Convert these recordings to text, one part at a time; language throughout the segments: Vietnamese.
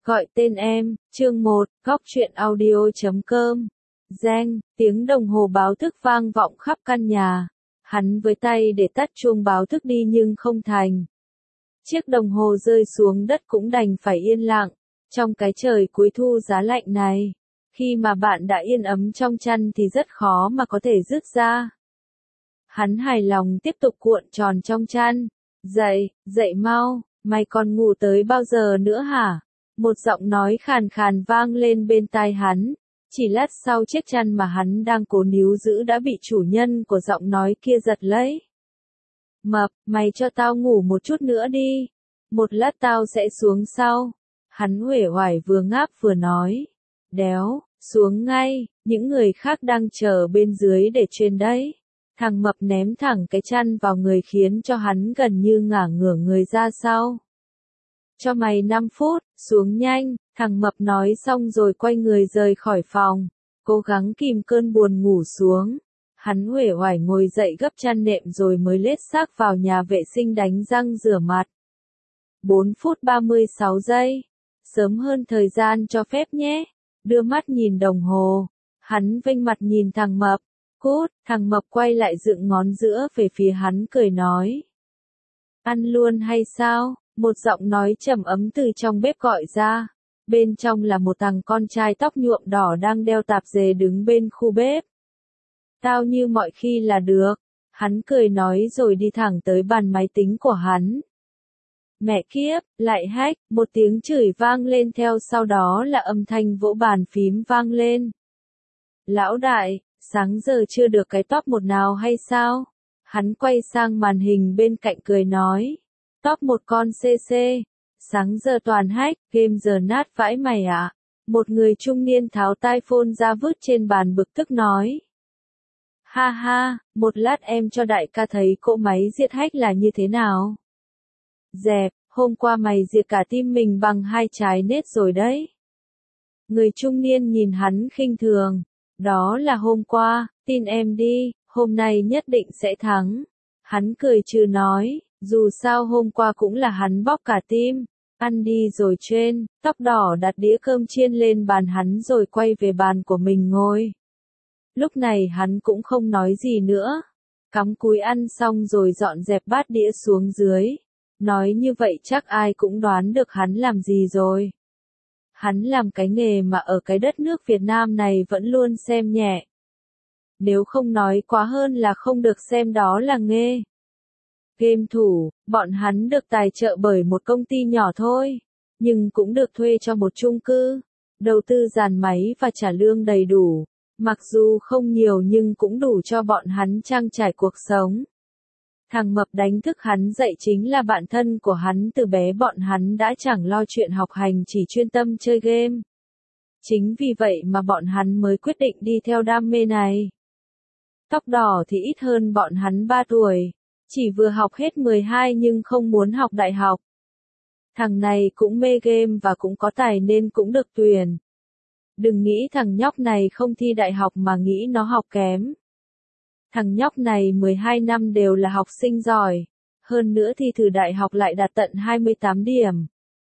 Gọi tên em, chương 1, góc truyện audio.com. Reng, tiếng đồng hồ báo thức vang vọng khắp căn nhà. Hắn với tay để tắt chuông báo thức đi nhưng không thành. Chiếc đồng hồ rơi xuống đất cũng đành phải yên lặng. Trong cái trời cuối thu giá lạnh này, khi mà bạn đã yên ấm trong chăn thì rất khó mà có thể dứt ra. Hắn hài lòng tiếp tục cuộn tròn trong chăn. Dậy, dậy mau, mày còn ngủ tới bao giờ nữa hả? Một giọng nói khàn khàn vang lên bên tai hắn. Chỉ lát sau chiếc chăn mà hắn đang cố níu giữ đã bị chủ nhân của giọng nói kia giật lấy. Mập, mày cho tao ngủ một chút nữa đi. Một lát tao sẽ xuống sau. Hắn uể oải vừa ngáp vừa nói. Đéo, xuống ngay, những người khác đang chờ bên dưới để trên đấy. Thằng Mập ném thẳng cái chăn vào người khiến cho hắn gần như ngả ngửa người ra sau. Cho mày 5 phút, xuống nhanh, thằng Mập nói xong rồi quay người rời khỏi phòng, cố gắng kìm cơn buồn ngủ xuống. Hắn uể oải ngồi dậy gấp chăn nệm rồi mới lết xác vào nhà vệ sinh đánh răng rửa mặt. 4 phút 36 giây, sớm hơn thời gian cho phép nhé. Đưa mắt nhìn đồng hồ, hắn vênh mặt nhìn thằng Mập. Cút, thằng Mập quay lại dựng ngón giữa về phía hắn cười nói. Ăn luôn hay sao? Một giọng nói trầm ấm từ trong bếp gọi ra. Bên trong là một thằng con trai tóc nhuộm đỏ đang đeo tạp dề đứng bên khu bếp. Tao như mọi khi là được. Hắn cười nói rồi đi thẳng tới bàn máy tính của hắn. Mẹ kiếp, lại hack, một tiếng chửi vang lên theo sau đó là âm thanh vỗ bàn phím vang lên. Lão đại, sáng giờ chưa được cái top 1 nào hay sao? Hắn quay sang màn hình bên cạnh cười nói. Top 1 con CC. Sáng giờ toàn hack, game giờ nát vãi mày ạ. Một người trung niên tháo tai phone ra vứt trên bàn bực tức nói. Ha ha, một lát em cho đại ca thấy cỗ máy diệt hack là như thế nào. Dẹp, hôm qua mày diệt cả team mình bằng 2 trái nết rồi đấy. Người trung niên nhìn hắn khinh thường. Đó là hôm qua, tin em đi, hôm nay nhất định sẽ thắng. Hắn cười trừ nói, dù sao hôm qua cũng là hắn bóc cả team. Ăn đi rồi trên, tóc đỏ đặt đĩa cơm chiên lên bàn hắn rồi quay về bàn của mình ngồi. Lúc này hắn cũng không nói gì nữa. Cắm cúi ăn xong rồi dọn dẹp bát đĩa xuống dưới. Nói như vậy chắc ai cũng đoán được hắn làm gì rồi. Hắn làm cái nghề mà ở cái đất nước Việt Nam này vẫn luôn xem nhẹ. Nếu không nói quá hơn là không được xem đó là nghề. Game thủ, bọn hắn được tài trợ bởi một công ty nhỏ thôi, nhưng cũng được thuê cho một chung cư, đầu tư dàn máy và trả lương đầy đủ. Mặc dù không nhiều nhưng cũng đủ cho bọn hắn trang trải cuộc sống. Thằng Mập đánh thức hắn dậy chính là bạn thân của hắn từ bé, bọn hắn đã chẳng lo chuyện học hành chỉ chuyên tâm chơi game. Chính vì vậy mà bọn hắn mới quyết định đi theo đam mê này. Tóc đỏ thì ít hơn bọn hắn 3 tuổi, chỉ vừa học hết 12 nhưng không muốn học đại học. Thằng này cũng mê game và cũng có tài nên cũng được tuyển. Đừng nghĩ thằng nhóc này không thi đại học mà nghĩ nó học kém. Thằng nhóc này 12 năm đều là học sinh giỏi, hơn nữa thi thử đại học lại đạt tận 28 điểm.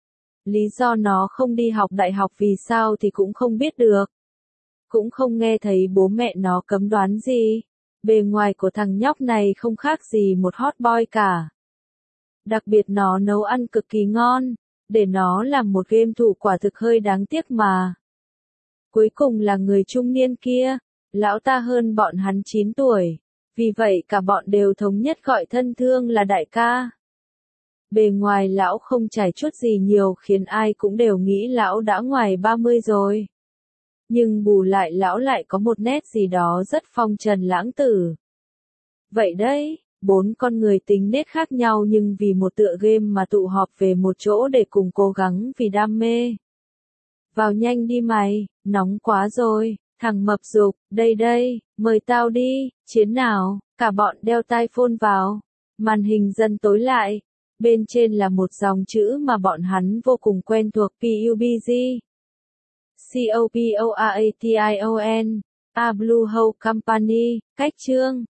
Lý do nó không đi học đại học vì sao thì cũng không biết được. Cũng không nghe thấy bố mẹ nó cấm đoán gì. Bề ngoài của thằng nhóc này không khác gì một hot boy cả. Đặc biệt nó nấu ăn cực kỳ ngon, để nó làm một game thủ quả thực hơi đáng tiếc mà. Cuối cùng là người trung niên kia. Lão ta hơn bọn hắn 9 tuổi, vì vậy cả bọn đều thống nhất gọi thân thương là đại ca. Bề ngoài lão không trải chút gì nhiều khiến ai cũng đều nghĩ lão đã ngoài 30 rồi. Nhưng bù lại lão lại có một nét gì đó rất phong trần lãng tử. Vậy đấy, 4 con người tính nết khác nhau nhưng vì một tựa game mà tụ họp về một chỗ để cùng cố gắng vì đam mê. Vào nhanh đi mày, nóng quá rồi. Thằng Mập giục, đây đây, mời tao đi, chiến nào, cả bọn đeo tai phone vào. Màn hình dần tối lại, bên trên là một dòng chữ mà bọn hắn vô cùng quen thuộc PUBG. COPORATION, A Blue Hole Company, cách chương.